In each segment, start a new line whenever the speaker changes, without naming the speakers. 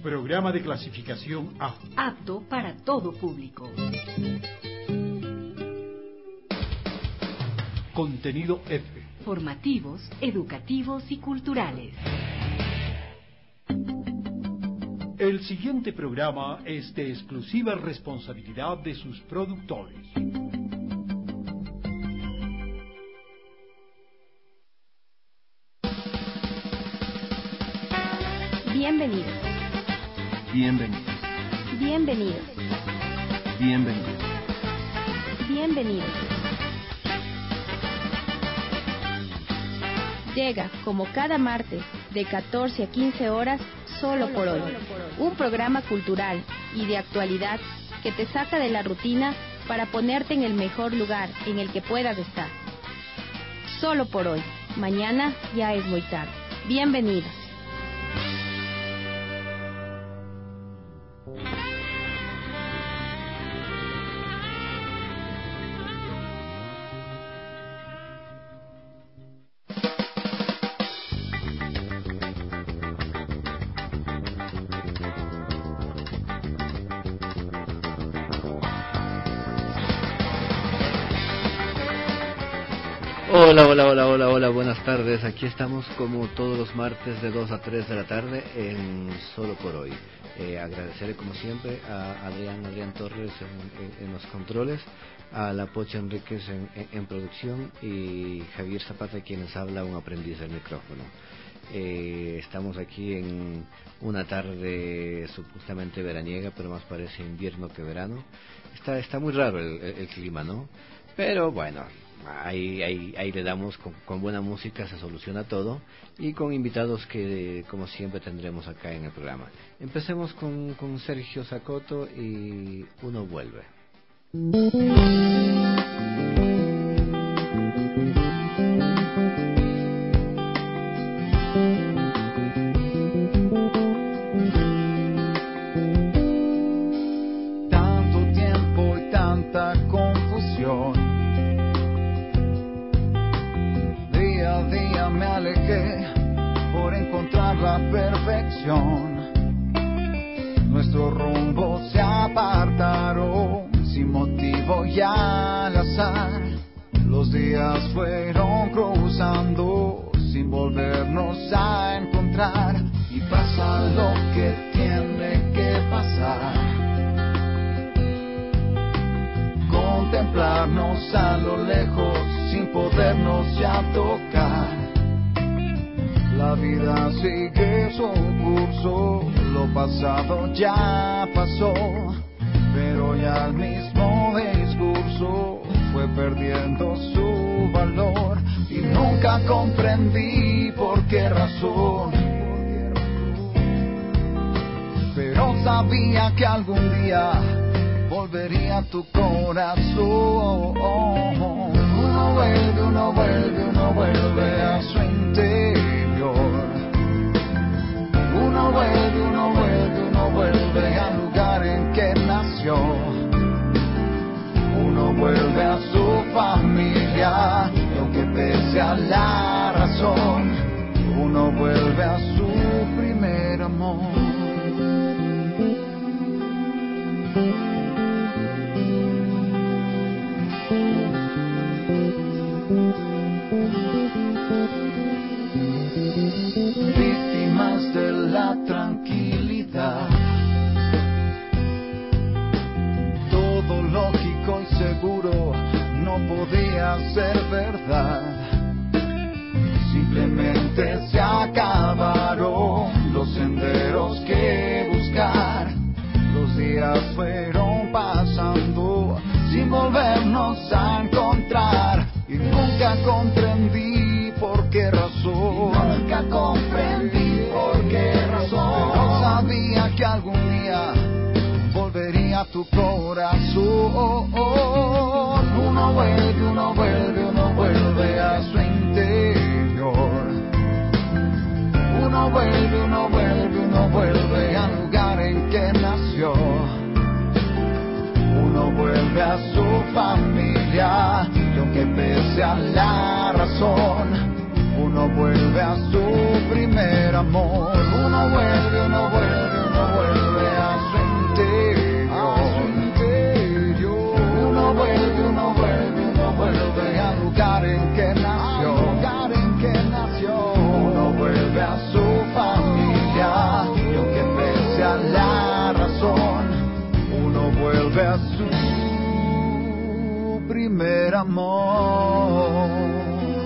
Programa de clasificación A.
Apto para todo público.
Contenido F.
Formativos, educativos y culturales.
El siguiente programa es de exclusiva responsabilidad de sus productores.
Bienvenidos.
Bienvenidos.
Bienvenidos.
Bienvenidos.
Bienvenidos. Llega, como cada martes, de 14 a 15 horas, Solo por Hoy. Un programa cultural y de actualidad que te saca de la rutina para ponerte en el mejor lugar en el que puedas estar. Solo por hoy. Mañana ya es muy tarde. Bienvenidos.
Hola, buenas tardes. Aquí estamos como todos los martes de 2 a 3 de la tarde en Solo por Hoy. Agradecerle como siempre a Adrián Torres en los controles, a La Pocha Enríquez en producción y Javier Zapata quienes habla, un aprendiz del micrófono. Estamos aquí en una tarde supuestamente veraniega, pero más parece invierno que verano. Está muy raro el clima, ¿no? Pero bueno, ahí le damos, con buena música se soluciona todo, y con invitados que como siempre tendremos acá en el programa. Empecemos con Sergio Sacoto y Uno Vuelve.
Tanto tiempo y tanta confusión. Día a día me alejé por encontrar la perfección. Nuestros rumbos se apartaron sin motivo y al azar. Los días fueron cruzando sin volvernos a encontrar. Y pasa lo que tiene que pasar. Contemplarnos a lo lejos sin podernos ya tocar. La vida sigue su curso, lo pasado ya pasó, pero ya el mismo discurso fue perdiendo su valor. Y nunca comprendí por qué razón, pero sabía que algún día volvería a tu corazón. Uno vuelve a su interior. Uno vuelve al lugar en que nació. Uno vuelve a su familia, y aunque pese a la razón, uno vuelve a su primer amor. Víctimas de la tranquilidad, todo lógico y seguro no podía ser verdad. Simplemente se acabaron los senderos que buscar. Los días fueron pasando sin volvernos a encontrar. Y nunca comprendí por qué razón. Nunca comprendí por qué razón. Pero sabía que algún día volvería a tu corazón. Uno vuelve a su interior. Uno vuelve al lugar en que nació. Uno vuelve a su familia, y aunque pese a la razón, uno vuelve a su primer amor. Uno vuelve amor.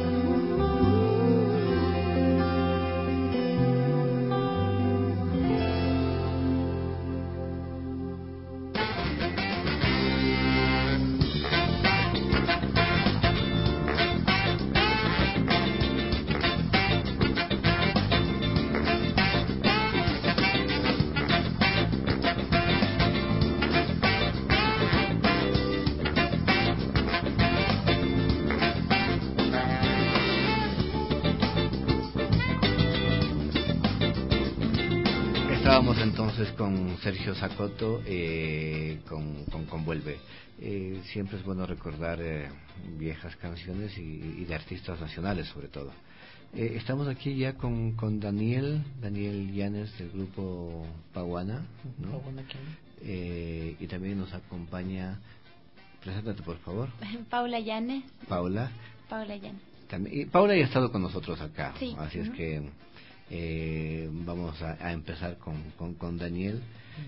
Estábamos entonces con Sergio Zacoto, con Vuelve. Siempre es bueno recordar viejas canciones y de artistas nacionales sobre todo. Estamos aquí ya con Daniel Llanes del grupo Paguana, ¿no?
Paguana,
y también nos acompaña, preséntate por favor.
Paula Llanes.
Paula
Llanes.
También, Paula ya ha estado con nosotros acá,
sí.
Así es que vamos a empezar con Daniel.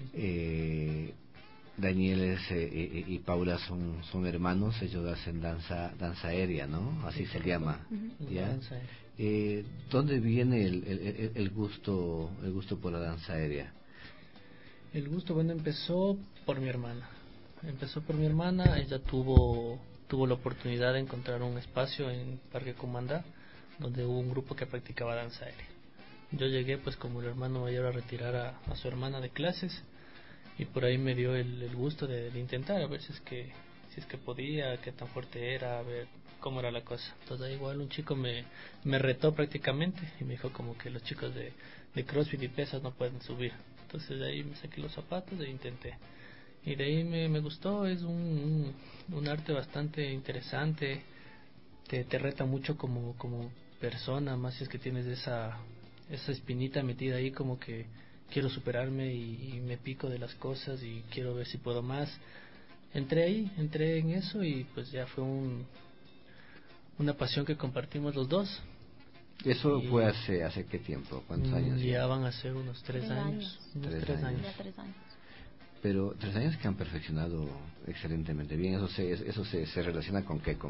Daniel y Paula son hermanos, ellos hacen danza aérea, ¿no? Así se llama. ¿Ya? ¿Dónde viene el gusto por la danza aérea?
El gusto, bueno, empezó por mi hermana. Ella tuvo la oportunidad de encontrar un espacio en Parque Comandá donde hubo un grupo que practicaba danza aérea. Yo llegué pues como el hermano mayor a retirar a su hermana de clases, y por ahí me dio el gusto de intentar a ver si es que podía, qué tan fuerte era, a ver cómo era la cosa. Entonces ahí igual un chico me retó prácticamente y me dijo como que los chicos de CrossFit y pesas no pueden subir. Entonces de ahí me saqué los zapatos e intenté, y de ahí me gustó. Es un arte bastante interesante, te reta mucho como persona, más si es que tienes esa espinita metida ahí, como que quiero superarme y me pico de las cosas y quiero ver si puedo más. Entré en eso y pues ya fue una pasión que compartimos los dos.
¿Eso fue hace qué tiempo? ¿Cuántos años?
Ya van a ser unos 3 años.
Tres años. Pero 3 años que han perfeccionado excelentemente bien. Eso se relaciona con qué,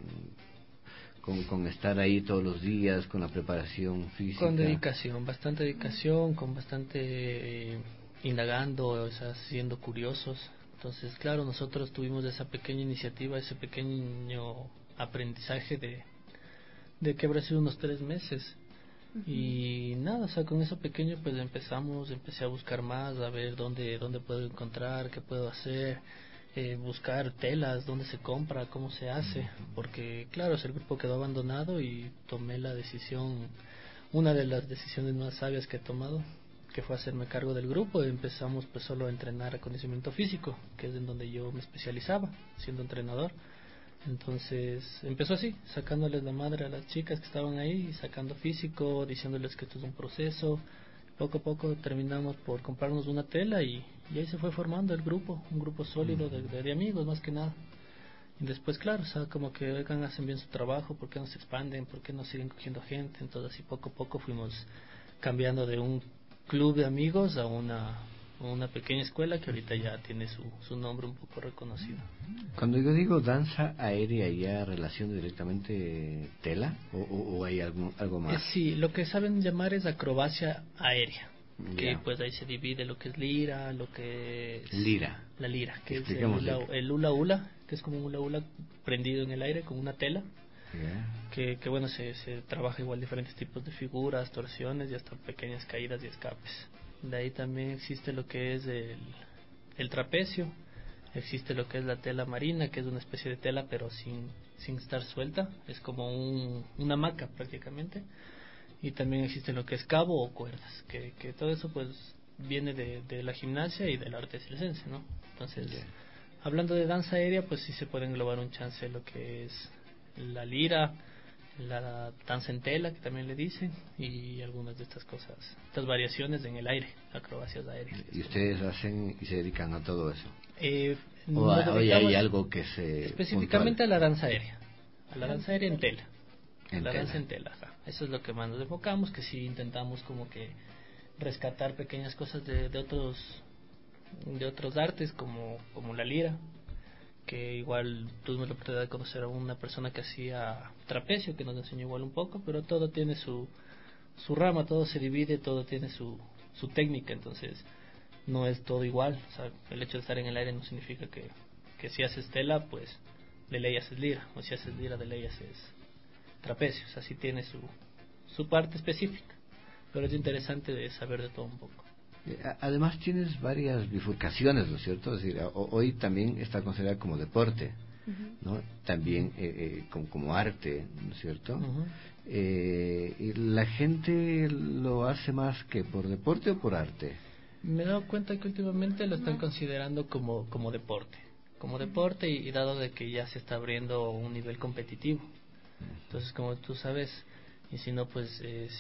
con estar ahí todos los días, con la preparación física.
Con dedicación, bastante dedicación, con bastante indagando, o sea, siendo curiosos. Entonces, claro, nosotros tuvimos esa pequeña iniciativa, ese pequeño aprendizaje de que habrá sido unos 3 meses. Y nada, o sea, con eso pequeño pues empecé a buscar más, a ver dónde puedo encontrar, qué puedo hacer. Buscar telas, dónde se compra, cómo se hace, porque claro, el grupo quedó abandonado y tomé la decisión, una de las decisiones más sabias que he tomado, que fue hacerme cargo del grupo. Y empezamos pues solo a entrenar acondicionamiento físico, que es en donde yo me especializaba, siendo entrenador. Entonces empezó así, sacándoles la madre a las chicas que estaban ahí, sacando físico, diciéndoles que esto es un proceso. Poco a poco terminamos por comprarnos una tela y ahí se fue formando el grupo, un grupo sólido de amigos más que nada. Y después, claro, o sea, como que oigan, hacen bien su trabajo, ¿por qué no se expanden? ¿Por qué no siguen cogiendo gente? Entonces así poco a poco fuimos cambiando de un club de amigos a una pequeña escuela que ahorita ya tiene su nombre un poco reconocido.
Cuando yo digo danza aérea, ¿ya relaciona directamente tela o hay algo más?
Sí, lo que saben llamar es acrobacia aérea, que
Yeah.
pues ahí se divide lo que es lira, lo que es la lira, que es el hula hula, que es como un hula hula prendido en el aire con una tela.
Yeah.
Que bueno, se trabaja igual diferentes tipos de figuras, torsiones y hasta pequeñas caídas y escapes. De ahí también existe lo que es el trapecio, existe lo que es la tela marina, que es una especie de tela pero sin estar suelta, es como una hamaca prácticamente. Y también existe lo que es cabo o cuerdas, que todo eso pues viene de la gimnasia y del arte circense, ¿no? Entonces, hablando de danza aérea, pues sí se puede englobar un chance lo que es la lira, la danza en tela, que también le dicen, y algunas de estas cosas, estas variaciones en el aire, acrobacias aéreas.
¿Y ustedes hacen y se dedican a todo eso?
Hoy
hay algo que se...
específicamente
puntual.
a la danza aérea, en tela. Danza en tela, ajá. Eso es lo que más nos enfocamos, que sí intentamos como que rescatar pequeñas cosas de otros artes como la lira, que igual tuvimos la oportunidad de conocer a una persona que hacía trapecio, que nos enseñó igual un poco, pero todo tiene su rama, todo se divide, todo tiene su técnica, entonces no es todo igual. O sea, el hecho de estar en el aire no significa que si haces tela, pues de ley haces lira, o si haces lira, de ley haces trapecio. O sea, sí tiene su parte específica, pero es interesante de saber de todo un poco.
Además tienes varias bifurcaciones, ¿no es cierto? Es decir, hoy también está considerado como deporte, ¿no? También como arte, ¿no es cierto? Y la gente lo hace más que por deporte o por arte.
Me he dado cuenta que últimamente lo están considerando como deporte y dado de que ya se está abriendo un nivel competitivo. Entonces, como tú sabes, y si no, pues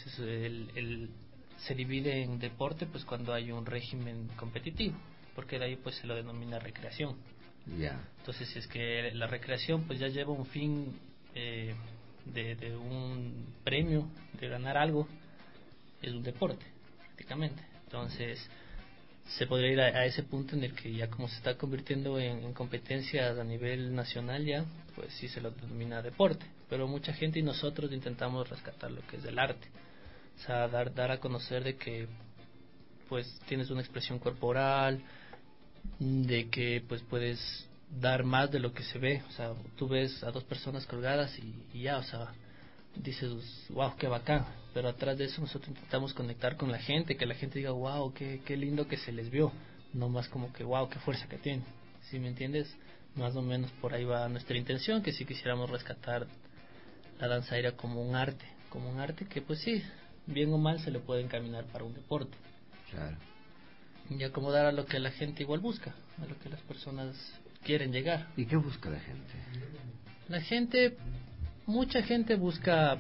se divide en deporte pues cuando hay un régimen competitivo, porque de ahí pues se lo denomina recreación. Entonces, si es que la recreación pues ya lleva un fin de un premio, de ganar algo, es un deporte prácticamente. Entonces se podría ir a ese punto en el que ya como se está convirtiendo en competencias a nivel nacional, ya pues sí se lo denomina deporte, pero mucha gente y nosotros intentamos rescatar lo que es del arte. O sea, dar a conocer de que pues tienes una expresión corporal, de que pues puedes dar más de lo que se ve. O sea, tú ves a dos personas colgadas y ya, o sea, dices, wow, qué bacán, pero atrás de eso nosotros intentamos conectar con la gente, que la gente diga, wow, qué lindo que se les vio, no más como que, wow, qué fuerza que tiene. ¿Sí me entiendes? Más o menos por ahí va nuestra intención, que si quisiéramos rescatar la danza aérea como un arte que pues sí, bien o mal se le puede encaminar para un deporte.
Claro.
Y acomodar a lo que la gente igual busca, a lo que las personas quieren llegar.
¿Y qué busca la gente?
La gente, mucha gente busca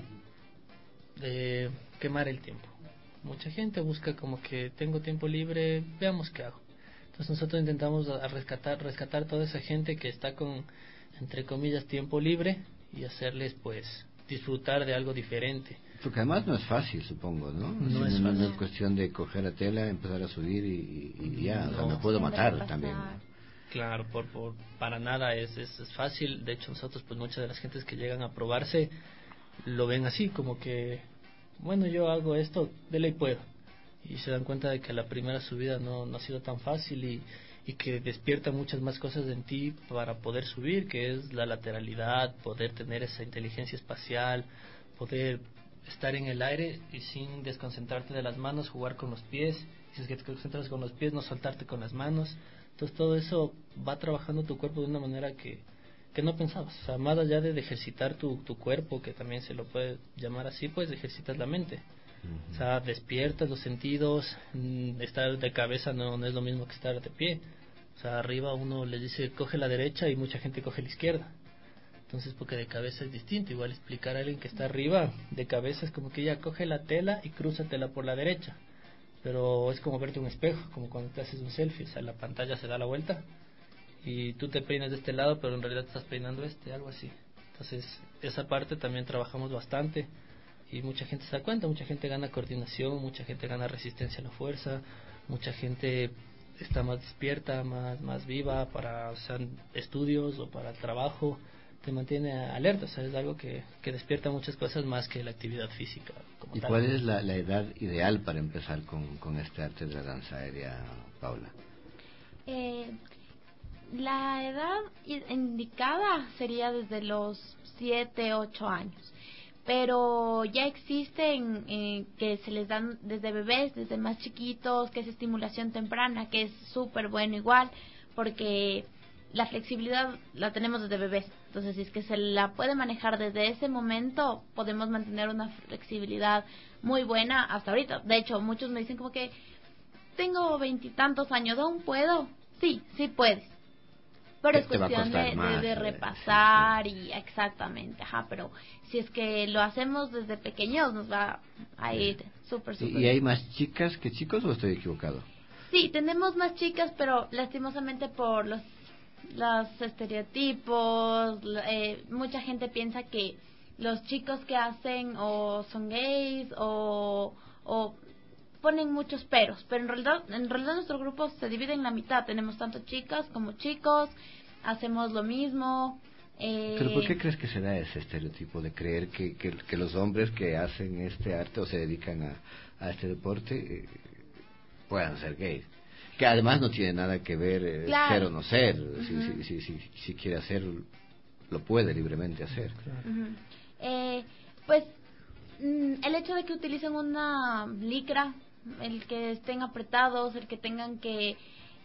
quemar el tiempo. Mucha gente busca como que tengo tiempo libre, veamos qué hago. Entonces nosotros intentamos rescatar toda esa gente que está con, entre comillas, tiempo libre y hacerles pues disfrutar de algo diferente.
Porque además no es fácil, supongo, ¿no?
No es fácil.
No es cuestión de coger la tela, empezar a subir y ya, o sea, me puedo matar también.
Claro, para nada es fácil. De hecho, nosotros, pues muchas de las gentes que llegan a probarse lo ven así, como que, bueno, yo hago esto, de ley puedo. Y se dan cuenta de que la primera subida no ha sido tan fácil y que despierta muchas más cosas en ti para poder subir, que es la lateralidad, poder tener esa inteligencia espacial, poder estar en el aire y sin desconcentrarte de las manos, jugar con los pies. Si es que te concentras con los pies, no soltarte con las manos. Entonces todo eso va trabajando tu cuerpo de una manera que no pensabas. O sea, más allá de ejercitar tu cuerpo, que también se lo puede llamar así, pues ejercitas la mente. O sea, despiertas los sentidos. Estar de cabeza no es lo mismo que estar de pie. O sea, arriba uno les dice coge la derecha y mucha gente coge la izquierda. Entonces, porque de cabeza es distinto. Igual explicar a alguien que está arriba de cabeza es como que ya coge la tela y crúzatela por la derecha. Pero es como verte un espejo, como cuando te haces un selfie. O sea, la pantalla se da la vuelta y tú te peinas de este lado, pero en realidad te estás peinando algo así. Entonces, esa parte también trabajamos bastante y mucha gente se da cuenta, mucha gente gana coordinación, mucha gente gana resistencia a la fuerza, mucha gente está más despierta, más viva para, o sea, estudios o para el trabajo, te mantiene alerta. O sea, es algo que despierta muchas cosas más que la actividad física como
¿Y
tal.
cuál es la edad ideal para empezar con este arte de la danza aérea, Paula?
La edad indicada sería desde los 7, 8 años, pero ya existen que se les dan desde bebés, desde más chiquitos, que es estimulación temprana, que es súper bueno igual, porque la flexibilidad la tenemos desde bebés. Entonces, si es que se la puede manejar desde ese momento, podemos mantener una flexibilidad muy buena hasta ahorita. De hecho, muchos me dicen como que tengo 20 y tantos años, ¿aún puedo? Sí puedes. Pero es cuestión de repasar y exactamente, pero si es que lo hacemos desde pequeños nos va a ir súper
¿Y hay más chicas que chicos o estoy equivocado?
Sí, tenemos más chicas, pero lastimosamente por los estereotipos, mucha gente piensa que los chicos que hacen o son gays o ponen muchos peros, pero en realidad nuestro grupo se divide en la mitad. Tenemos tanto chicas como chicos, hacemos lo mismo.
¿Pero por qué crees que se da ese estereotipo de creer que los hombres que hacen este arte o se dedican a este deporte puedan ser gays? Que además no tiene nada que ver
claro.
ser o no ser. Si quiere hacer, lo puede libremente hacer.
Claro. Pues el hecho de que utilicen una licra, el que estén apretados, el que tengan que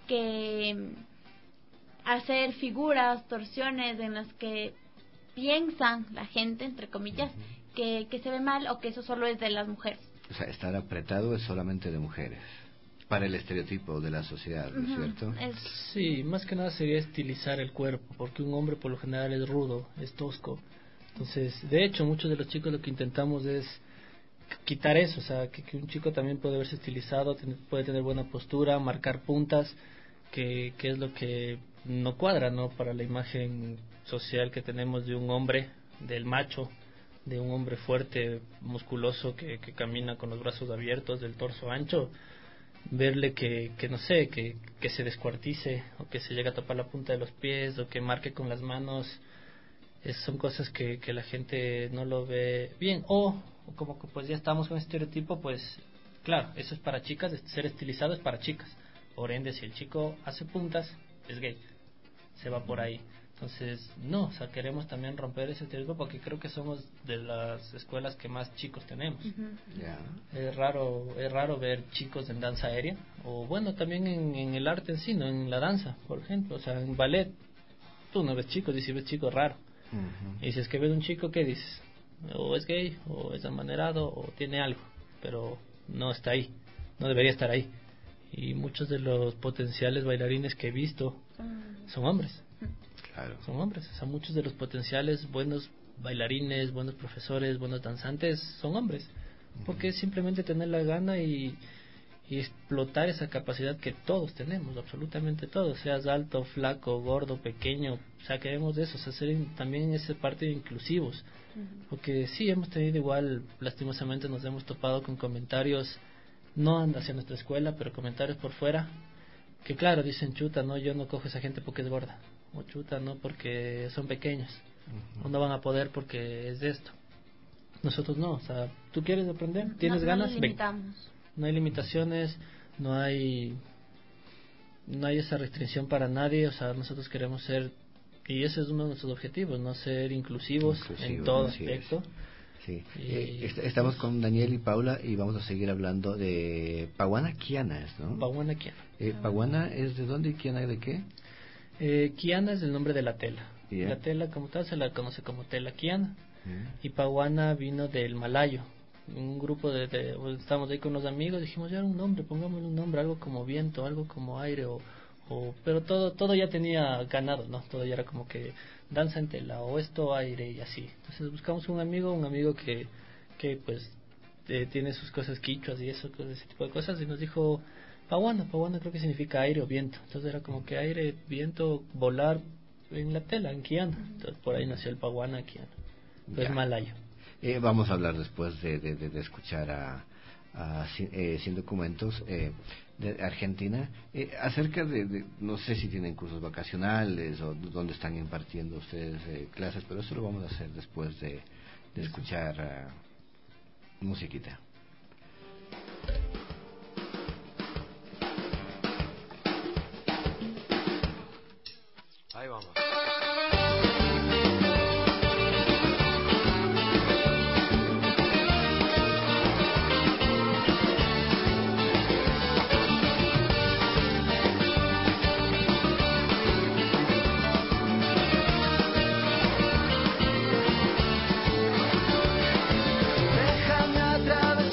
hacer figuras, torsiones en las que piensan la gente, entre comillas, que se ve mal o que eso solo es de las mujeres.
O sea, estar apretado es solamente de mujeres, para el estereotipo de la sociedad, ¿no es cierto?
Sí, más que nada sería estilizar el cuerpo, porque un hombre por lo general es rudo, es tosco. Entonces, de hecho, muchos de los chicos lo que intentamos es quitar eso, o sea, que un chico también puede verse estilizado, puede tener buena postura, marcar puntas, que es lo que no cuadra, ¿no? Para la imagen social que tenemos de un hombre, del macho, de un hombre fuerte, musculoso, que camina con los brazos abiertos, del torso ancho. Verle que no sé, que se descuartice, o que se llegue a tapar la punta de los pies, o que marque con las manos, son cosas que la gente no lo ve bien. O como que pues ya estamos con estereotipo, pues claro, eso es para chicas, ser estilizado es para chicas. Por ende, si el chico hace puntas, es gay, se va por ahí. Entonces, no, o sea, queremos también romper ese estereotipo, porque creo que somos de las escuelas que más chicos tenemos. Es raro ver chicos en danza aérea, o bueno, también en el arte en sí, no en la danza, por ejemplo. O sea, en ballet, tú no ves chicos, y si ves chicos, raro. Y si es que ves un chico, ¿qué dices? O es gay, o es amanerado, o tiene algo, pero no está ahí, no debería estar ahí. Y muchos de los potenciales bailarines que he visto son hombres.
Claro.
Son hombres, o sea, muchos de los potenciales buenos bailarines, buenos profesores, buenos danzantes son hombres, porque es simplemente tener la gana y explotar esa capacidad que todos tenemos, absolutamente todos, seas alto, flaco, gordo, pequeño, o sea, queremos de eso, o sea, ser también en esa parte de inclusivos, porque sí, hemos tenido igual, lastimosamente nos hemos topado con comentarios, no hacia nuestra escuela, pero comentarios por fuera, que claro, dicen, chuta, no, yo no cojo a esa gente porque es gorda, o chuta, no, porque son pequeños, o no van a poder porque es de esto. Nosotros no, o sea, tú quieres aprender, tienes ganas, ven. No hay limitaciones, no hay esa restricción para nadie, o sea, nosotros queremos ser, y ese es uno de nuestros objetivos, no ser inclusivos en todo aspecto.
Sí. Estamos con Daniel y Paula y vamos a seguir hablando de Pawana Kiana, ¿no?
Pawana Kiana.
¿Pawana es de dónde y Kiana de qué?
Kiana es el nombre de la tela.
Yeah.
La tela como tal se la conoce como tela Kiana. Y Pawana vino del malayo. Un grupo estábamos ahí con unos amigos, dijimos ya un nombre, pongámosle un nombre, algo como viento, algo como aire, pero todo ya tenía ganado, ¿no? Todo ya era como que danza en tela, o esto, aire y así. Entonces buscamos un amigo que pues tiene sus cosas quichuas y eso, ese tipo de cosas, y nos dijo Pawana creo que significa aire o viento. Entonces era como que aire, viento, volar en la tela, en Kiana. Entonces por ahí nació el Pawana Kiana. Pues malayo.
Vamos a hablar después de escuchar Sin Documentos de Argentina acerca de no sé si tienen cursos vacacionales o dónde están impartiendo ustedes clases, pero eso lo vamos a hacer después de escuchar musiquita.
Ahí vamos.
Déjame atravesar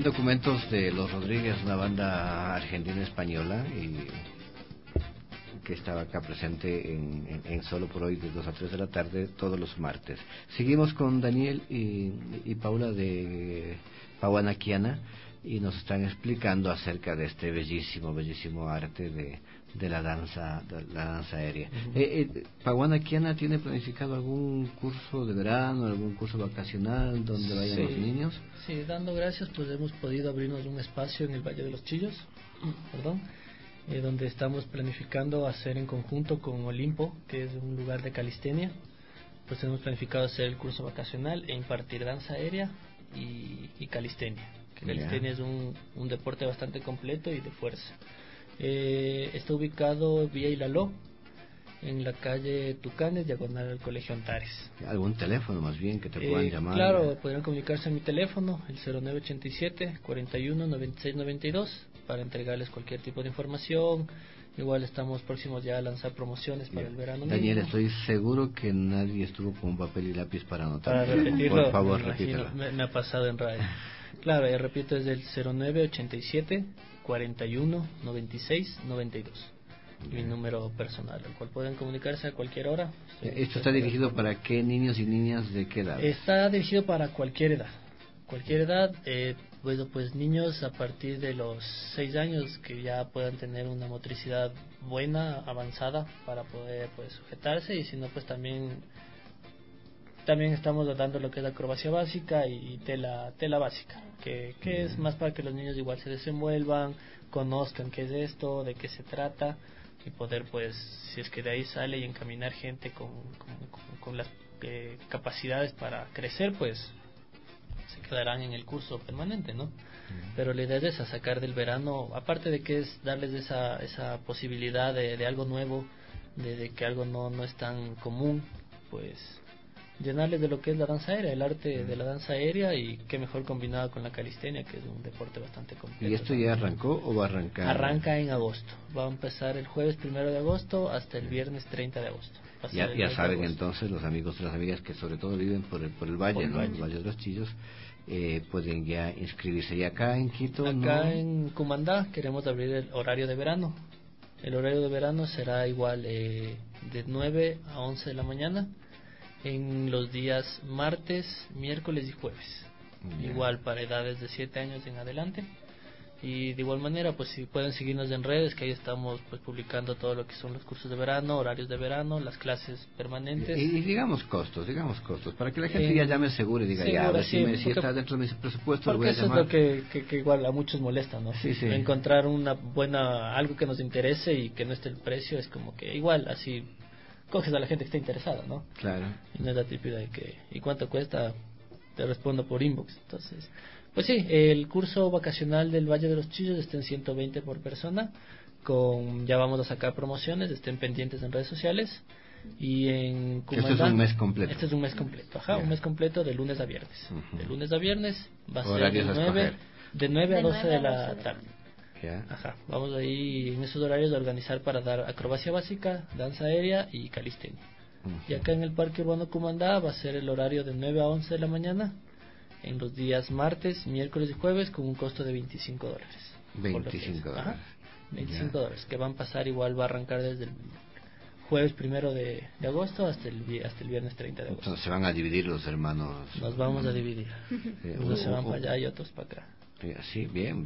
documentos de Los Rodríguez, una banda argentina-española y que estaba acá presente en Solo por Hoy de 2 a 3 de la tarde todos los martes. Seguimos con Daniel y Paula de Pauanaquiana y nos están explicando acerca de este bellísimo arte de la danza aérea. ¿Pauanaquiana tiene planificado algún curso de verano, algún curso vacacional donde vayan los niños?
Sí, dando gracias, pues hemos podido abrirnos un espacio en el Valle de los Chillos, donde estamos planificando hacer en conjunto con Olimpo, que es un lugar de calistenia. Pues hemos planificado hacer el curso vacacional e impartir danza aérea y calistenia. Que calistenia es un deporte bastante completo y de fuerza. Está ubicado vía Ilaló, en la calle Tucanes, diagonal al Colegio Antares.
¿Algún teléfono más bien que te puedan llamar?
Claro, podrán comunicarse a mi teléfono, el 0987-41-9692, para entregarles cualquier tipo de información. Igual estamos próximos ya a lanzar promociones para el verano.
Daniel,
mismo.
estoy seguro que nadie estuvo con un papel y lápiz para anotar.
Para repetirlo,
por favor, repítelo.
Me ha pasado en radio. Claro, repito, es del 0987-41-9692. Mi número personal, al cual pueden comunicarse a cualquier hora.
¿Esto está dirigido para qué niños y niñas de qué edad?
Está dirigido para cualquier edad. Cualquier edad, pues niños a partir de los 6 años que ya puedan tener una motricidad buena, avanzada, para poder pues sujetarse, y si no, pues también estamos dando lo que es la acrobacia básica y tela básica, que es más para que los niños igual se desenvuelvan, conozcan qué es esto, de qué se trata, y poder pues, si es que de ahí sale, y encaminar gente con las capacidades para crecer, pues se quedarán en el curso permanente, ¿no? Pero la idea es esa, sacar del verano, aparte de que es darles esa posibilidad de algo nuevo, de que algo no es tan común, pues llenarles de lo que es la danza aérea, el arte de la danza aérea, y qué mejor combinado con la calistenia, que es un deporte bastante completo.
¿Y esto ya arrancó o va a arrancar?
Arranca en agosto, va a empezar el jueves 1 de agosto hasta el viernes 30 de agosto.
Ya saben entonces los amigos y las amigas que sobre todo viven por el valle, ¿no? El Valle de los Chillos, pueden ya inscribirse. ¿Y acá en Quito?
Acá en Cumandá queremos abrir el horario de verano. El horario de verano será igual de 9 a 11 de la mañana, en los días martes, miércoles y jueves. Igual para edades de 7 años en adelante. Y de igual manera, pues si pueden seguirnos en redes, que ahí estamos pues publicando todo lo que son los cursos de verano, horarios de verano, las clases permanentes.
Y digamos costos, para que la gente ya llame seguro y diga, si está dentro de mi presupuesto, lo voy a llamar.
Porque eso es lo que igual a muchos molesta, ¿no?
Sí.
Encontrar algo que nos interese y que no esté el precio, es como que igual, así coges a la gente que está interesada, ¿no?
Claro.
Y no es la típica de que, ¿y cuánto cuesta? Te respondo por inbox. Entonces, pues sí, el curso vacacional del Valle de los Chillos está en 120 por persona. Ya vamos a sacar promociones, estén pendientes en redes sociales. Y en
Cumandá, este es un mes completo.
Este es un mes completo, un mes completo de lunes a viernes. De lunes a viernes va a
horarios
ser de 9 a 12 de la tarde.
Yeah.
Vamos ahí en esos horarios a organizar para dar acrobacia básica, danza aérea y calistenia. Y acá en el Parque Urbano Cumandá va a ser el horario de 9 a 11 de la mañana, en los días martes, miércoles y jueves, con un costo de $25.
$25.
$25, que van a pasar igual, va a arrancar desde el jueves 1 de agosto hasta el viernes 30 de agosto.
Entonces se van a dividir los hermanos.
Nos vamos a dividir. Unos se van para allá y otros para acá.
Sí, bien.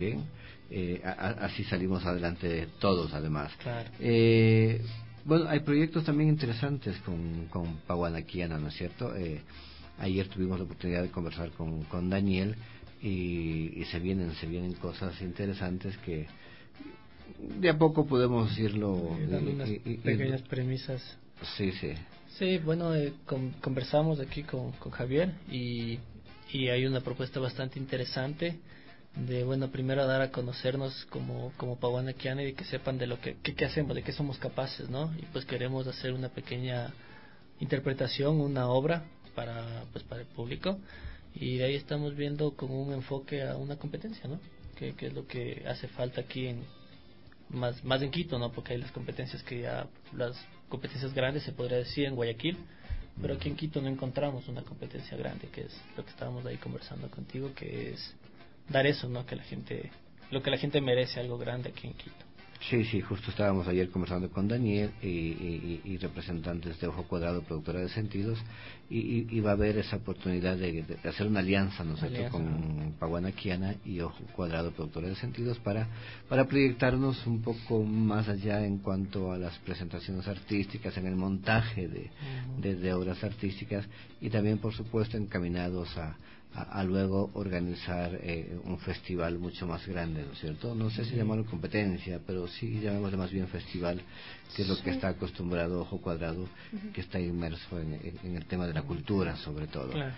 Así salimos adelante todos, además.
Claro.
Bueno, hay proyectos también interesantes con Pauanaquiana, ¿no es cierto? Ayer tuvimos la oportunidad de conversar con Daniel y se vienen cosas interesantes que de a poco podemos irlo
dando unas pequeñas premisas. Sí, bueno, conversamos aquí con Javier y hay una propuesta bastante interesante de, bueno, primero dar a conocernos como Pauanaquiana, y de que sepan de lo que hacemos, de qué somos capaces, ¿no? Y pues queremos hacer una pequeña interpretación, una obra para el público, y de ahí estamos viendo como un enfoque a una competencia, ¿no? Que es lo que hace falta aquí más en Quito, ¿no? Porque hay las competencias las competencias grandes, se podría decir, en Guayaquil, pero aquí en Quito no encontramos una competencia grande, que es lo que estábamos ahí conversando contigo, que es dar eso, ¿no? Que lo que la gente merece, algo grande aquí en Quito.
Sí, justo estábamos ayer conversando con Daniel y representantes de Ojo Cuadrado, productora de sentidos, y va a haber esa oportunidad de hacer una alianza, ¿no es cierto?, con Paguanaquiana y Ojo Cuadrado, productora de sentidos, para proyectarnos un poco más allá en cuanto a las presentaciones artísticas, en el montaje de obras artísticas, y también, por supuesto, encaminados a luego organizar un festival mucho más grande, ¿no es cierto? No sé si llamarlo competencia, pero sí llamémoslo más bien festival, que es lo que está acostumbrado Ojo Cuadrado, que está inmerso en el tema de la cultura, sobre todo.
Claro.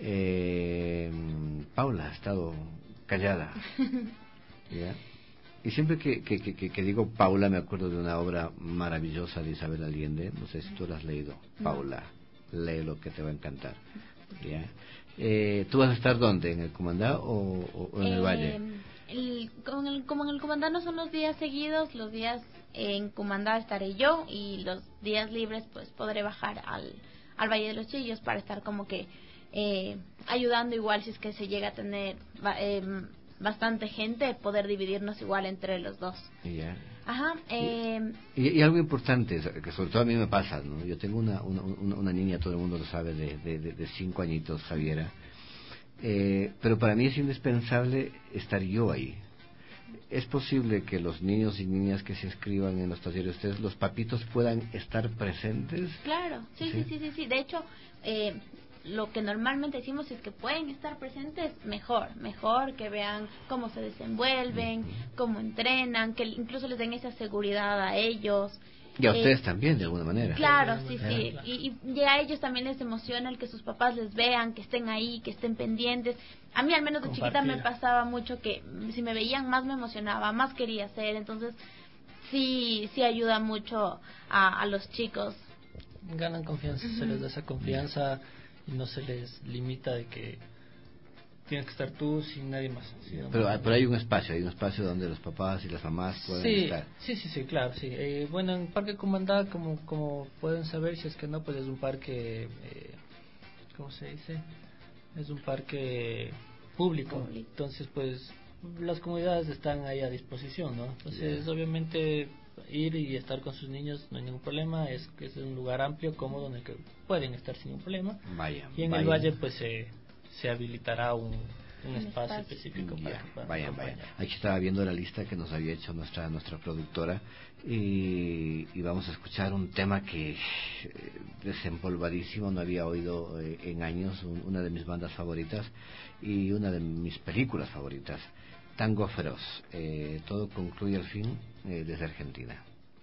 Paula ha estado callada, ¿ya? Y siempre que digo Paula me acuerdo de una obra maravillosa de Isabel Allende. No sé si tú la has leído. Paula, léelo, que te va a encantar, ¿ya? ¿Tú vas a estar dónde? ¿En el Comandá o en el Valle?
Como en el Comandá no son los días seguidos, los días en Comandá estaré yo, y los días libres pues podré bajar al Valle de los Chillos para estar como que ayudando, igual si es que se llega a tener bastante gente, poder dividirnos igual entre los dos.
Yeah.
Ajá.
Y algo importante, que sobre todo a mí me pasa, ¿no? Yo tengo una niña, todo el mundo lo sabe, de 5 añitos, Javiera, pero para mí es indispensable estar yo ahí. ¿Es posible que los niños y niñas que se inscriban en los talleres, ustedes, los papitos, puedan estar presentes?
Claro, sí. De hecho, lo que normalmente decimos es que pueden estar presentes, mejor que vean cómo se desenvuelven, cómo entrenan, que incluso les den esa seguridad a ellos.
Y a ustedes también, de alguna manera.
Claro, sí. Y a ellos también les emociona el que sus papás les vean, que estén ahí, que estén pendientes. A mí, al menos de chiquita, me pasaba mucho que si me veían más me emocionaba, más quería hacer. Entonces, sí ayuda mucho a los chicos.
Ganan confianza, se les da esa confianza y no se les limita de que tienes que estar tú sin nadie más.
Pero hay un espacio donde los papás y las mamás pueden estar.
Sí, claro, sí. Bueno, en Parque Comandá, como pueden saber, si es que no, pues es un parque, ¿cómo se dice? Es un parque público. Entonces, pues, las comunidades están ahí a disposición, ¿no? Entonces, obviamente, ir y estar con sus niños no hay ningún problema. Es un lugar amplio, cómodo, en el que pueden estar sin ningún problema. Y en el Valle, pues, se habilitará un espacio específico para que puedan acompañar.
Aquí estaba viendo la lista que nos había hecho nuestra productora, y vamos a escuchar un tema que desempolvadísimo, no había oído en años, una de mis bandas favoritas y una de mis películas favoritas, Tango Feroz. Todo concluye al fin, desde Argentina.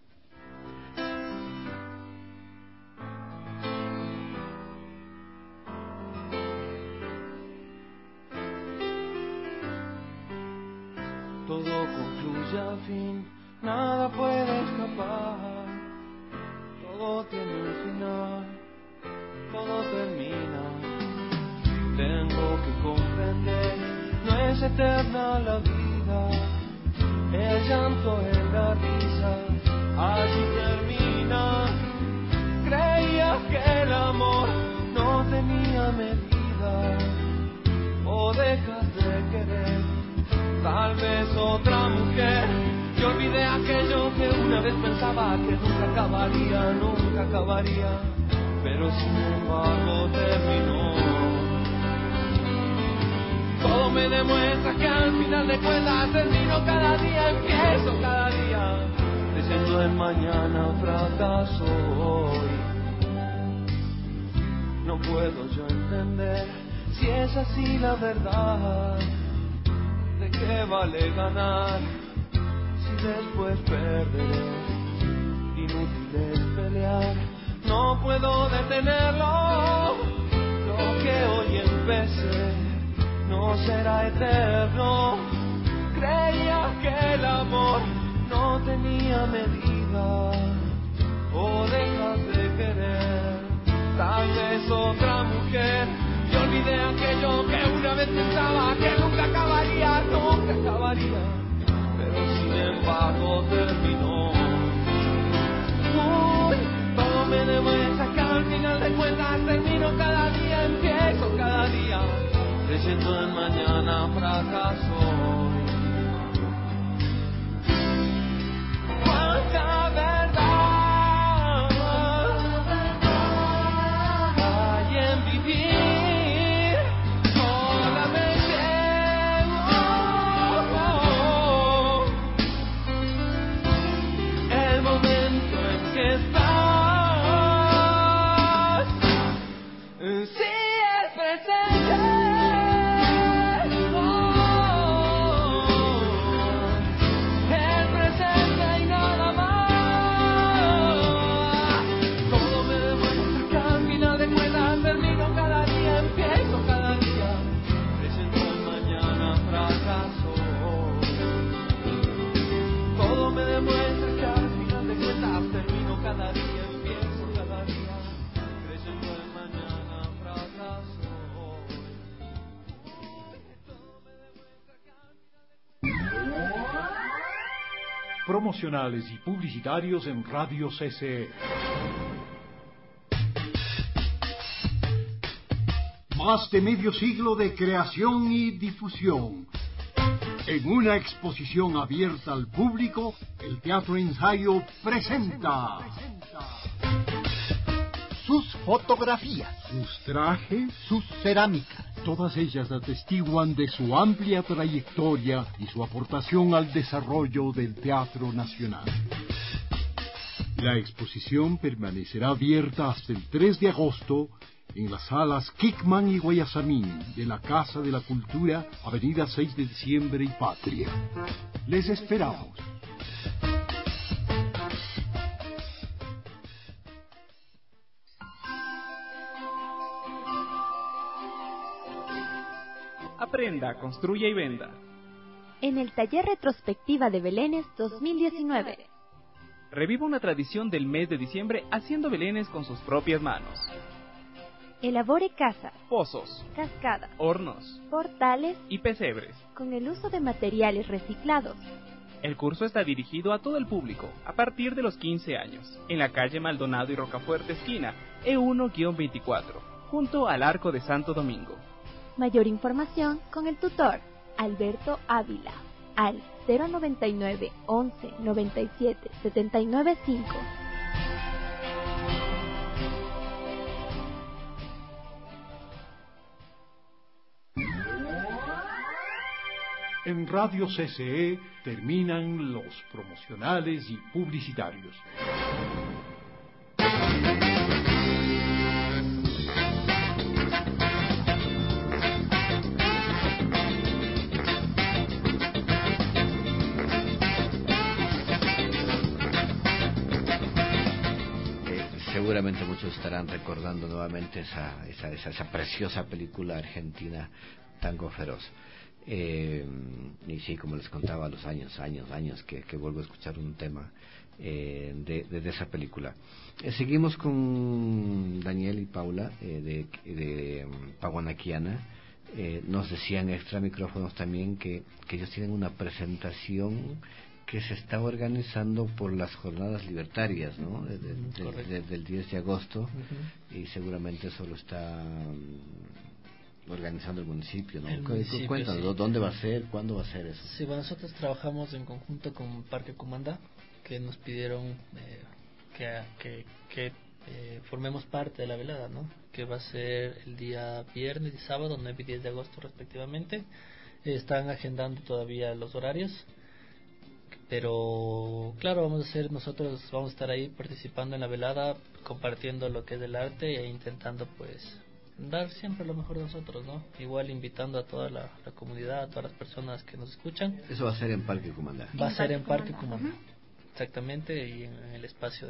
Todo concluye al fin, nada puede escapar. Todo tiene un final, todo termina. Tengo que comprender, no es eterna la vida. El llanto en la risa, así termina. Creía que el amor no tenía medida. O dejas de querer, tal vez otra mujer. Yo olvidé aquello que una vez pensaba que nunca acabaría, pero sin embargo terminó. Todo me demuestra que al final de cuentas termino cada día, empiezo cada día, creyendo en mañana fracaso hoy. No puedo yo entender si es así la verdad. ¿De qué vale ganar si después perderé? Inútil es pelear, no puedo detenerlo. Lo que hoy empecé no será eterno. Creía que el amor no tenía medida. O dejas de querer, tal vez otra mujer. Yo olvidé aquello que una vez pensaba que nunca acabaría, pero sin embargo terminó. Uy, todo me demuestra que al final de cuentas termino cada día, empiezo cada día, creyendo en mañana fracaso.
promocionales y publicitarios en Radio CCE. Más de medio siglo de creación y difusión. En una exposición abierta al público, el Teatro Ensayo presenta sus fotografías, sus trajes, sus cerámicas. Todas ellas atestiguan de su amplia trayectoria y su aportación al desarrollo del Teatro Nacional. La exposición permanecerá abierta hasta el 3 de agosto en las salas Kickman y Guayasamín de la Casa de la Cultura, Avenida 6 de Diciembre y Patria. Les esperamos.
Aprenda, construya y venda.
En el taller Retrospectiva de Belénes 2019.
Reviva una tradición del mes de diciembre haciendo belenes con sus propias manos.
Elabore casas,
pozos,
cascadas,
hornos,
portales
y pesebres
con el uso de materiales reciclados.
El curso está dirigido a todo el público a partir de los 15 años, en la calle Maldonado y Rocafuerte esquina, E1-24, junto al Arco de Santo Domingo.
Mayor información con el tutor Alberto Ávila al 099 11 97 79 5.
En Radio CCE terminan los promocionales y publicitarios.
Seguramente muchos estarán recordando nuevamente esa preciosa película argentina, Tango Feroz. Y sí, como les contaba, los años que vuelvo a escuchar un tema de esa película. Seguimos con Daniel y Paula de Paguanaquiana. Nos decían extra micrófonos también que ellos tienen una presentación que se está organizando por las jornadas libertarias, ¿no? Del 10 de agosto. Y seguramente eso lo está organizando el municipio, ¿no? Cuéntanos, sí. ¿Dónde va a ser? ¿Cuándo va a ser eso?
Sí, bueno, nosotros trabajamos en conjunto con Parque Comandá, que nos pidieron que formemos parte de la velada, ¿no? Que va a ser el día viernes y sábado, 9 y 10 de agosto respectivamente. Están agendando todavía los horarios, pero claro, nosotros vamos a estar ahí participando en la velada, compartiendo lo que es del arte e intentando pues dar siempre lo mejor de nosotros, ¿no? Igual invitando a toda la comunidad, a todas las personas que nos escuchan.
Eso va a ser en Parque Comandá.
Va a ser en Parque Comandá, exactamente, y en el espacio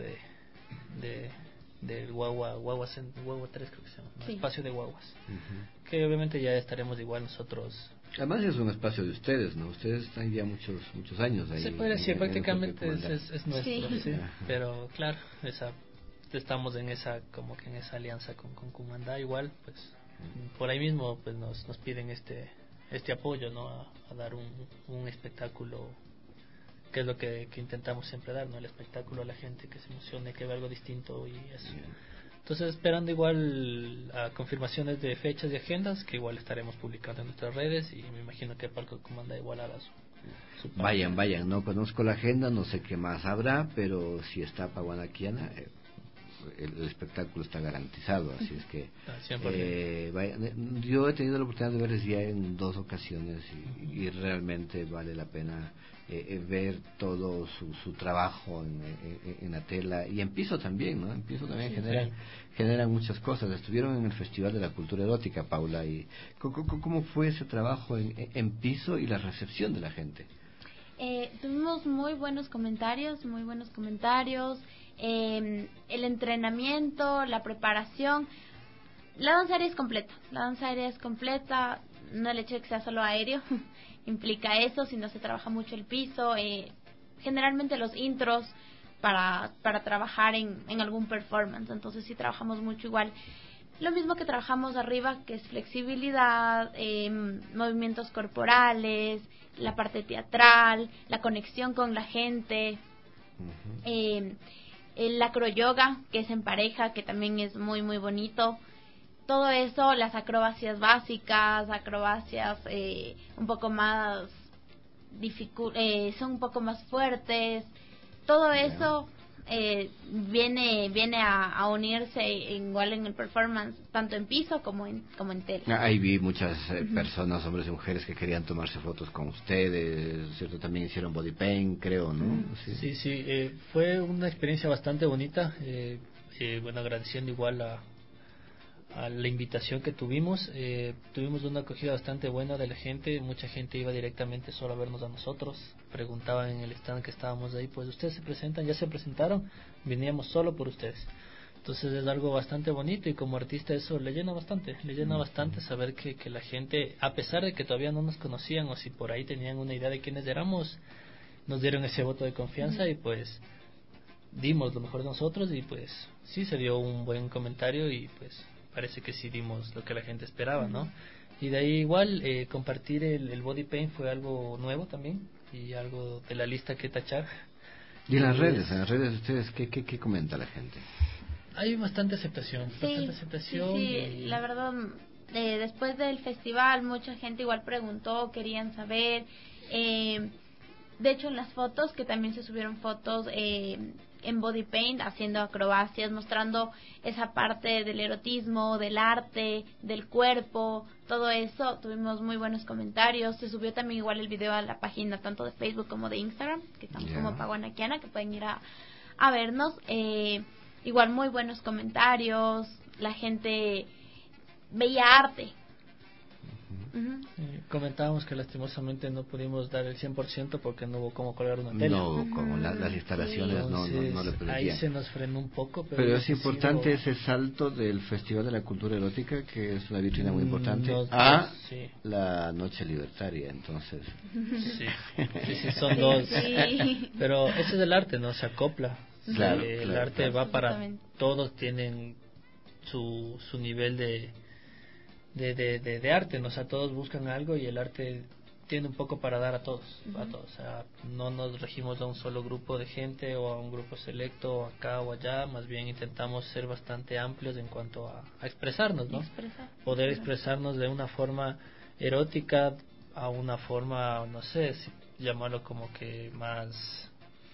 del Guagua 3 creo que se llama, ¿no? Sí. Espacio de guaguas, que obviamente ya estaremos igual nosotros.
Además es un espacio de ustedes, ¿no? Ustedes están ya muchos años ahí.
Se puede decir, prácticamente es nuestro, sí. Pero claro, estamos en esa alianza con Comandá, igual pues por ahí mismo pues nos piden este apoyo, ¿no? A dar un espectáculo, que es lo que intentamos siempre dar, ¿no? El espectáculo a la gente, que se emocione, que vea algo distinto y eso. Entonces esperando igual a confirmaciones de fechas y agendas, que igual estaremos publicando en nuestras redes, y me imagino que Parque Comandá igual hará su parte.
Vayan, no conozco la agenda, no sé qué más habrá, pero si está Paguanaquiana, el espectáculo está garantizado, así es que yo he tenido la oportunidad de verles ya en 2 ocasiones y realmente vale la pena ver todo su trabajo en la tela y en piso también, ¿no? En piso también generan muchas cosas. Estuvieron en el Festival de la Cultura Erótica, Paula, y ¿cómo fue ese trabajo en piso y la recepción de la gente?
Tuvimos muy buenos comentarios, el entrenamiento, la preparación. La danza aérea es completa, no el hecho de que sea solo aéreo implica eso, sino se trabaja mucho el piso, generalmente los intros para trabajar en algún performance, entonces sí trabajamos mucho igual lo mismo que trabajamos arriba, que es flexibilidad, movimientos corporales, la parte teatral, la conexión con la gente, el acroyoga, que es en pareja, que también es muy muy bonito. Todo eso, las acrobacias básicas, acrobacias un poco más son un poco más fuertes. Todo eso viene a unirse igual en el performance, tanto en piso como en tela.
Ahí vi muchas personas, hombres y mujeres, que querían tomarse fotos con ustedes, ¿cierto? También hicieron body paint, creo, ¿no?
Sí, fue una experiencia bastante bonita. Bueno, agradeciendo igual a la invitación que tuvimos una acogida bastante buena de la gente. Mucha gente iba directamente solo a vernos a nosotros, preguntaban en el stand que estábamos ahí, pues ustedes se presentan, ya se presentaron, veníamos solo por ustedes. Entonces es algo bastante bonito, y como artista eso le llena bastante saber que la gente, a pesar de que todavía no nos conocían, o si por ahí tenían una idea de quiénes éramos, nos dieron ese voto de confianza y pues dimos lo mejor de nosotros, y pues sí se dio un buen comentario, y pues parece que sí dimos lo que la gente esperaba, ¿no? Y de ahí igual compartir el body paint fue algo nuevo también, y algo de la lista que tachar.
¿Y en las redes de ustedes qué comenta la gente?
Hay bastante aceptación.
Sí, la verdad, después del festival mucha gente igual preguntó, querían saber. De hecho, en las fotos, que también se subieron fotos en body paint, haciendo acrobacias, mostrando esa parte del erotismo, del arte, del cuerpo, todo eso. Tuvimos muy buenos comentarios. Se subió también igual el video a la página tanto de Facebook como de Instagram, que estamos como Paguana Kiana, que pueden ir a vernos. Igual muy buenos comentarios, la gente veía arte.
Comentábamos que lastimosamente no pudimos dar el 100% porque no hubo cómo colgar una tela.
No, como las instalaciones no le permitían.
Ahí se nos frenó un poco.
Pero es importante ese salto del Festival de la Cultura Erótica, que es una vitrina muy importante, la Noche Libertaria, entonces.
Sí, son dos. Pero ese es el arte, ¿no? Se acopla.
Claro,
el arte va para todos, tienen su nivel de arte, ¿no? O sea, todos buscan algo, y el arte tiene un poco para dar a todos, o sea, no nos regimos a un solo grupo de gente o a un grupo selecto acá o allá, más bien intentamos ser bastante amplios en cuanto a expresarnos, ¿no? Poder expresarnos de una forma erótica a una forma, no sé, si llamarlo como que más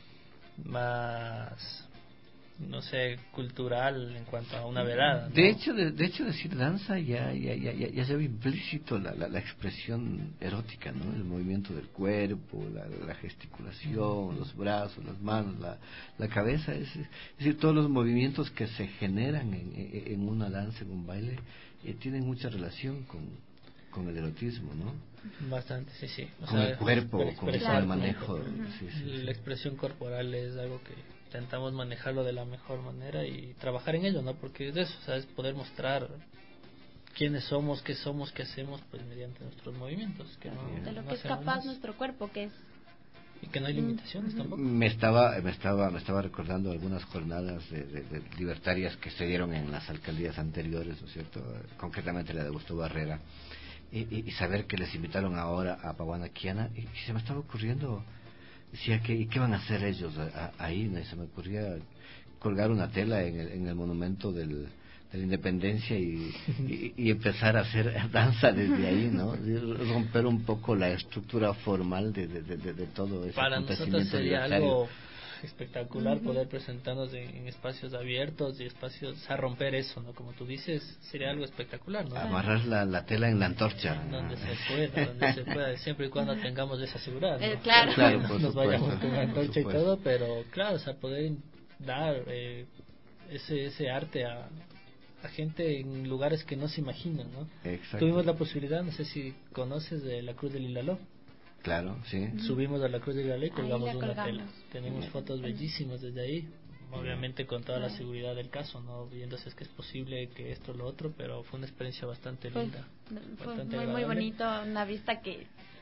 no sé, cultural en cuanto a una velada, ¿no?
De hecho decir danza ya se ve implícito la expresión erótica, ¿no? El movimiento del cuerpo, la gesticulación, los brazos, las manos, la cabeza, es decir, todos los movimientos que se generan en una danza, en un baile, tienen mucha relación con el erotismo, ¿no?
Bastante, sí.
Con el cuerpo, con el manejo.
La expresión corporal es algo que intentamos manejarlo de la mejor manera y trabajar en ello, ¿no? Porque es eso, o sea, es poder mostrar quiénes somos, qué hacemos, pues mediante nuestros movimientos.
De lo que es capaz nuestro cuerpo, que es...
Y que no hay limitaciones tampoco.
Me estaba recordando algunas jornadas de libertarias que se dieron en las alcaldías anteriores, ¿no es cierto? Concretamente la de Gustavo Barrera. Y saber que les invitaron ahora a Paguana Kiana, y se me estaba ocurriendo, decía, ¿qué van a hacer ellos ahí? ¿No? Y se me ocurría colgar una tela en el monumento de la Independencia y empezar a hacer danza desde ahí, ¿no? Romper un poco la estructura formal de todo ese
para
acontecimiento
nosotros sería
libertario.
Algo espectacular poder presentarnos en espacios abiertos y espacios, a romper eso, ¿no? Como tú dices, sería algo espectacular, ¿no?
Amarrar la tela en la antorcha.
Donde se pueda, siempre y cuando tengamos esa seguridad, ¿no?
Claro,
por
nos
supuesto,
vayamos con la antorcha y todo, pero claro, o sea, poder dar ese arte a gente en lugares que no se imaginan, ¿no?
Exacto.
Tuvimos la posibilidad, no sé si conoces, de la Cruz del Ilaló.
Claro, sí.
Subimos a la Cruz del Ilaló y colgamos una
colgamos.
tela. Tenemos fotos bellísimas desde ahí, obviamente con toda la seguridad del caso, no viéndose que es posible que esto o lo otro, pero fue una experiencia bastante linda.
Fue muy bonito, una vista que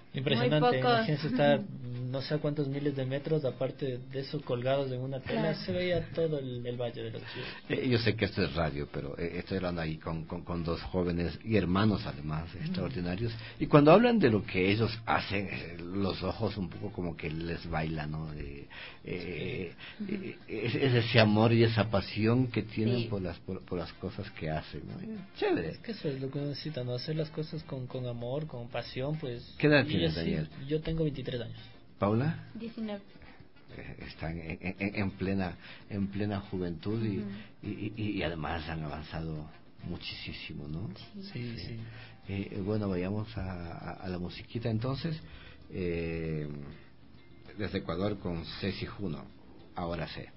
Impresionante, imagínense estar no sé a cuántos miles de metros, aparte de eso, colgados en una tela, se veía todo el Valle de los Chillos.
Yo sé que esto es radio, pero estoy hablando ahí con dos jóvenes y hermanos además extraordinarios, y cuando hablan de lo que ellos hacen, los ojos un poco como que les bailan, ¿no? Es ese amor y esa pasión que tienen por las cosas que hacen, ¿no? Chévere.
Es que eso es lo que necesitan, ¿no? Hacer las cosas con amor, con pasión, pues.
¿Qué edad tienes, Daniel?
Yo tengo 23 años.
¿Paula?
19.
Están en plena juventud y además han avanzado muchísimo, ¿no?
Sí.
Bueno, vayamos a la musiquita entonces. Desde Ecuador con Ceci Juno, Ahora sé.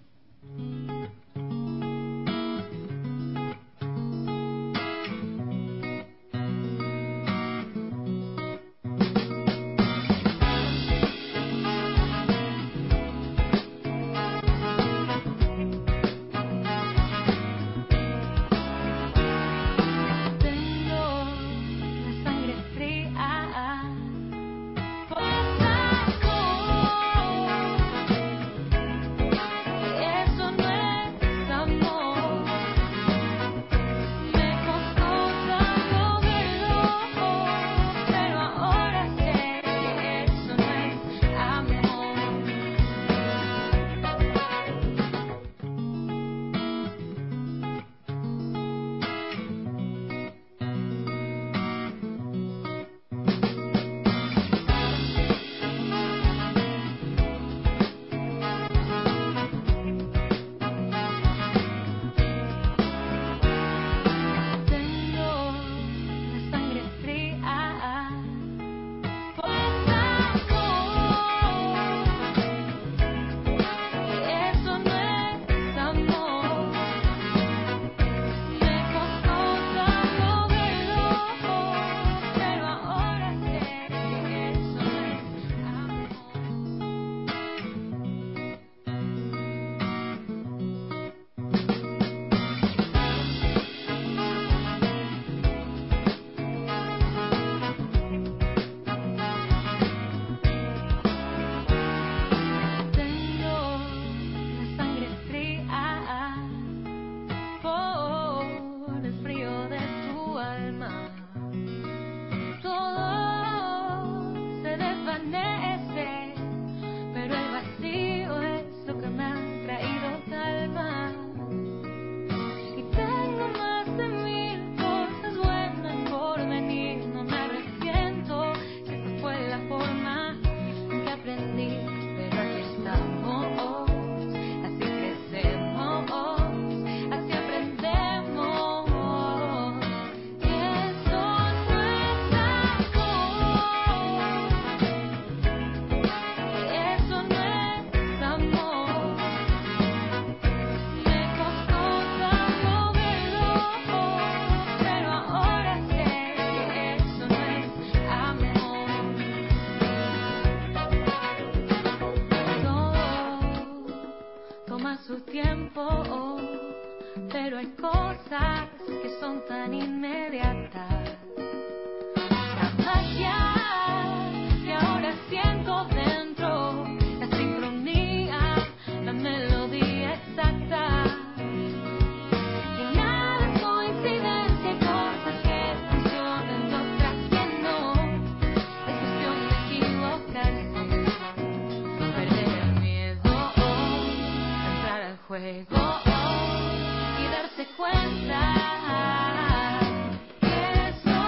Juego y darse cuenta que eso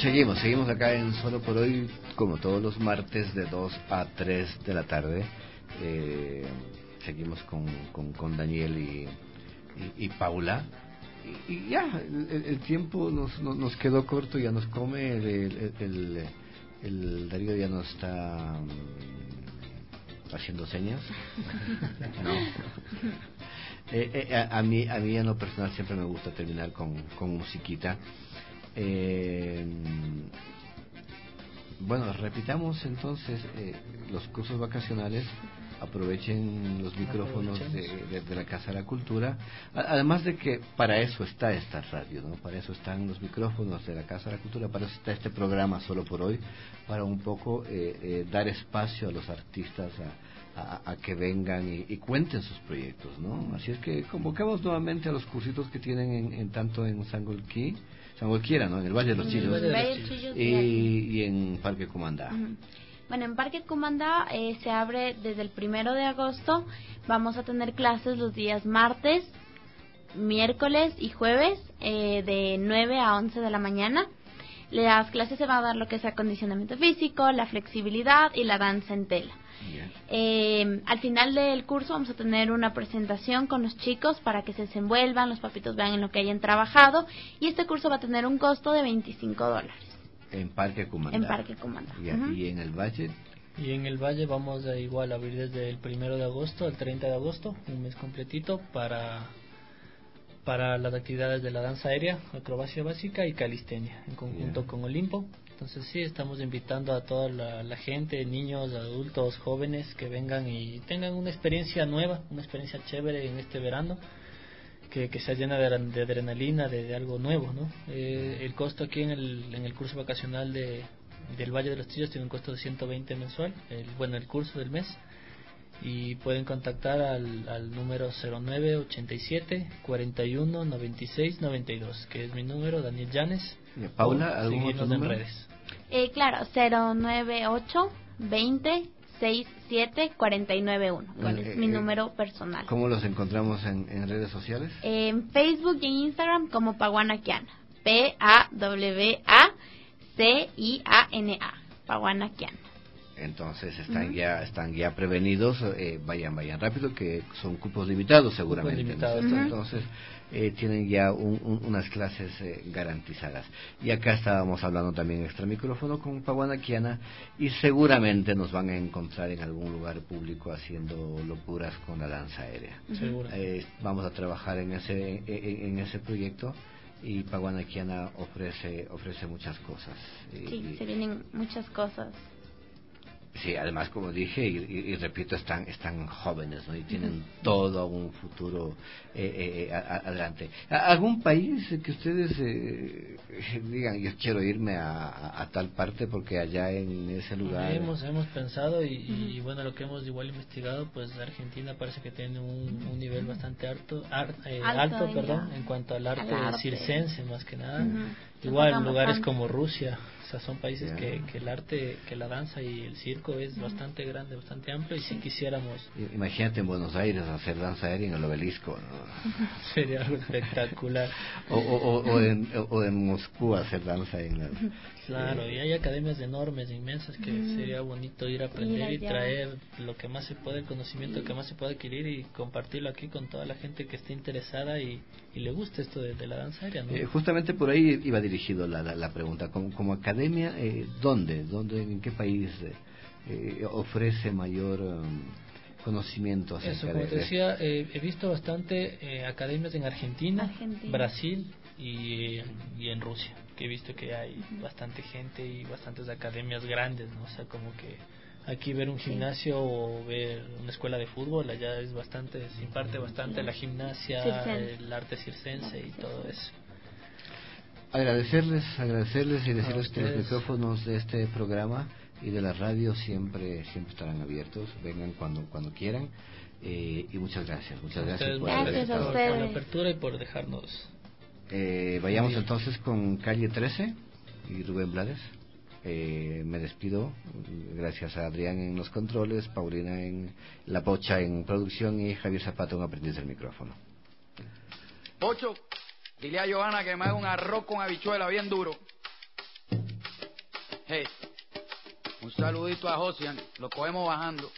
Seguimos acá en Solo por Hoy, como todos los martes de 2 a 3 de la tarde. Seguimos con Daniel y Paula. Y ya, el tiempo nos quedó corto, ya nos come, el Darío ya nos está haciendo señas. No. A mí en lo personal siempre me gusta terminar con musiquita. Bueno, repitamos entonces los cursos vacacionales. Aprovechen los micrófonos de la Casa de la Cultura, además de que para eso está esta radio, ¿no? Para eso están los micrófonos de la Casa de la Cultura, para eso está este programa Solo por Hoy, para un poco dar espacio a los artistas a que vengan y cuenten sus proyectos, ¿no? Así es que convocamos nuevamente a los cursitos que tienen tanto en Sangolquera, ¿no? En el Valle de los Chillos, y en Parque Comandá.
Bueno, en Parque Comandá se abre desde el 1 de agosto. Vamos a tener clases los días martes, miércoles y jueves de 9 a 11 de la mañana. Las clases se van a dar lo que es acondicionamiento físico, la flexibilidad y la danza en tela. Al final del curso vamos a tener una presentación con los chicos para que se desenvuelvan, los papitos vean en lo que hayan trabajado, y este curso va a tener un costo de $25.
En Parque Comandá.
En Parque Comandá.
¿Y en el Valle?
Y en el Valle vamos a igual abrir desde el 1 de agosto al 30 de agosto, un mes completito para las actividades de la danza aérea, acrobacia básica y calistenia, en conjunto con Olimpo. Entonces sí, estamos invitando a toda la gente, niños, adultos, jóvenes, que vengan y tengan una experiencia nueva, una experiencia chévere en este verano, que sea llena de adrenalina, de algo nuevo, ¿no? El costo aquí en el curso vacacional del Valle de los Chillos tiene un costo de 120 mensual, el curso del mes, y pueden contactar al número 0987 41 96 92, que es mi número, Daniel Llanes.
Paula, ¿algún otro número?
En redes. Claro, 098 20 67491, es mi número personal.
¿Cómo los encontramos en redes sociales?
En Facebook y en Instagram como Paguana Kiana, PAWACIANA, Paguana Kiana.
Entonces están ya prevenidos, vayan rápido, que son cupos limitados seguramente. Entonces tienen ya unas clases garantizadas. Y acá estábamos hablando también extra micrófono con Paguana Kiana, y seguramente nos van a encontrar en algún lugar público haciendo locuras con la danza aérea. Vamos a trabajar en ese proyecto, y Paguana Kiana ofrece muchas cosas.
Sí, se vienen muchas cosas.
Sí, además, como dije y repito, están jóvenes, ¿no? Y tienen todo un futuro adelante. ¿Algún país que ustedes digan, yo quiero irme a tal parte porque allá en ese lugar?
Hemos pensado y bueno, lo que hemos igual investigado, pues Argentina parece que tiene un nivel bastante alto, en cuanto al arte circense, más que nada. Igual lugares como Rusia, o sea, son países que el arte, que la danza y el circo es bastante grande, bastante amplio, y si quisiéramos...
Imagínate en Buenos Aires hacer danza aérea en el Obelisco, ¿no?
Sería algo espectacular.
o en Moscú hacer danza en las...
Claro, y hay academias enormes, inmensas, que sería bonito ir a aprender y traer lo que más se puede, el conocimiento que más se puede adquirir, y compartirlo aquí con toda la gente que esté interesada y le guste esto de la danza aérea, ¿no?
Justamente por ahí iba dirigido la pregunta. Como academia, ¿dónde, en qué país ofrece mayor conocimiento acerca
eso, como te decía, he visto bastante academias en Argentina, Brasil y en Rusia, que he visto que hay bastante gente y bastantes academias grandes, ¿no? O sea, como que aquí ver un gimnasio o ver una escuela de fútbol, allá es bastante, se imparte bastante la gimnasia, el arte circense y todo eso.
Agradecerles y decirles que los micrófonos de este programa y de la radio siempre estarán abiertos. Vengan cuando quieran, y muchas gracias por haber estado
por la apertura y por dejarnos.
Vayamos entonces con Calle 13 y Rubén Blades. Me despido, gracias a Adrián en los controles, Paulina en La Pocha en producción y Javier Zapata, un aprendiz del micrófono.
Pocho, dile a Johanna que me haga un arroz con habichuela bien duro. Hey, un saludito a Josian, lo cogemos bajando.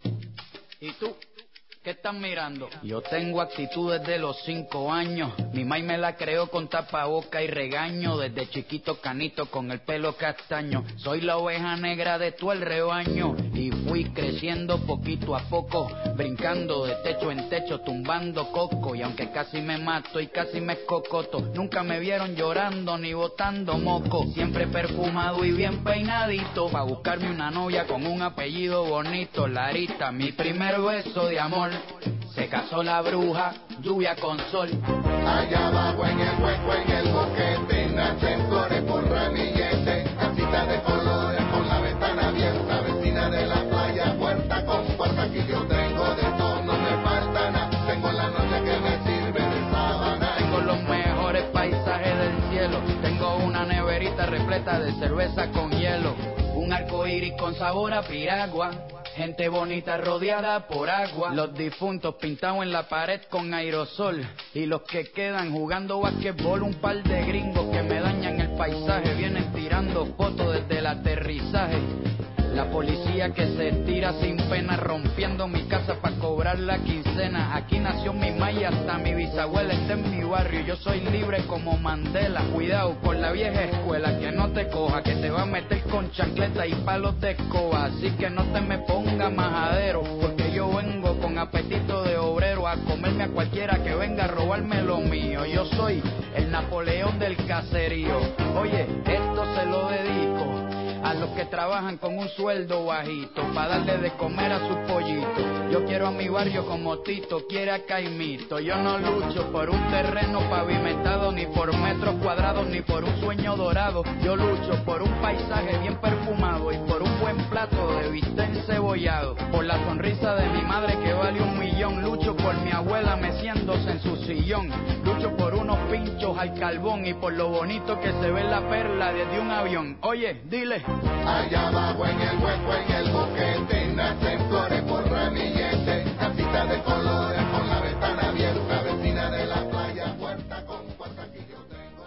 ¿Y tú? ¿Qué están mirando? Yo tengo actitud desde los 5 años. Mi mai me la creó con tapaboca y regaño. Desde chiquito canito con el pelo castaño. Soy la oveja negra de todo el rebaño. Y fui creciendo poquito a poco, brincando de techo en techo, tumbando coco. Y aunque casi me mato y casi me escocoto, nunca me vieron llorando ni botando moco. Siempre perfumado y bien peinadito, pa' buscarme una novia con un apellido bonito. Larita, mi primer beso de amor. Se casó la bruja, lluvia con sol.
Allá abajo en el hueco, en el boquete, nacen flores por ramillete. Casita de colores con la ventana abierta, vecina de la playa, puerta con puerta. Aquí yo tengo de todo, no me falta nada. Tengo la noche que me sirve de sábana.
Tengo los mejores paisajes del cielo. Tengo una neverita repleta de cerveza con hielo. Un arco iris con sabor a piragua. Gente bonita rodeada por agua. Los difuntos pintados en la pared con aerosol. Y los que quedan jugando basquetbol. Un par de gringos que me dañan el paisaje. Vienen tirando fotos desde el aterrizaje. La policía que se tira sin pena, rompiendo mi casa pa' cobrar la quincena. Aquí nació mi mai, hasta mi bisabuela está en mi barrio. Yo soy libre como Mandela. Cuidado con la vieja escuela, que no te coja, que te va a meter con chancleta y palos de escoba. Así que no te me ponga majadero, porque yo vengo con apetito de obrero a comerme a cualquiera que venga a robarme lo mío. Yo soy el Napoleón del caserío. Oye, esto se lo dedico a los que trabajan con un sueldo bajito, pa' darle de comer a sus pollitos. Yo quiero a mi barrio como Tito quiere a Caimito. Yo no lucho por un terreno pavimentado, ni por metros cuadrados, ni por un sueño dorado. Yo lucho por un paisaje bien perfumado y por un buen plato de bistec encebollado. Por la sonrisa de mi madre que vale 1 millón. Lucho por mi abuela meciéndose en su sillón. Lucho por unos pinchos al carbón y por lo bonito que se ve la perla desde un avión. Oye, dile.
Allá abajo en el hueco, en el boquete, nacen flores por ramillete. Casita de colores con la ventana abierta, vecina de la playa, puerta con puerta. Aquí yo tengo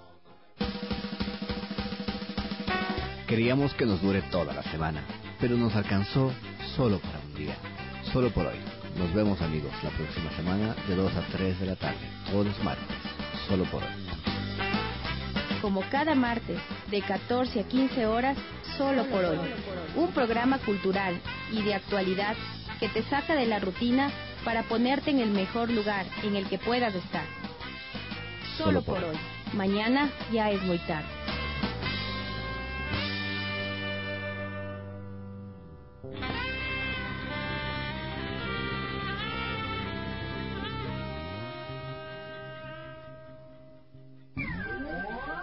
de todo.
Queríamos que nos dure toda la semana, pero nos alcanzó solo para un día, solo por hoy. Nos vemos, amigos, la próxima semana de 2 a 3 de la tarde, todos los martes, solo por hoy.
Como cada martes, de 14 a 15 horas, solo por hoy. Un programa cultural y de actualidad que te saca de la rutina para ponerte en el mejor lugar en el que puedas estar. Solo por hoy. Mañana ya es muy tarde.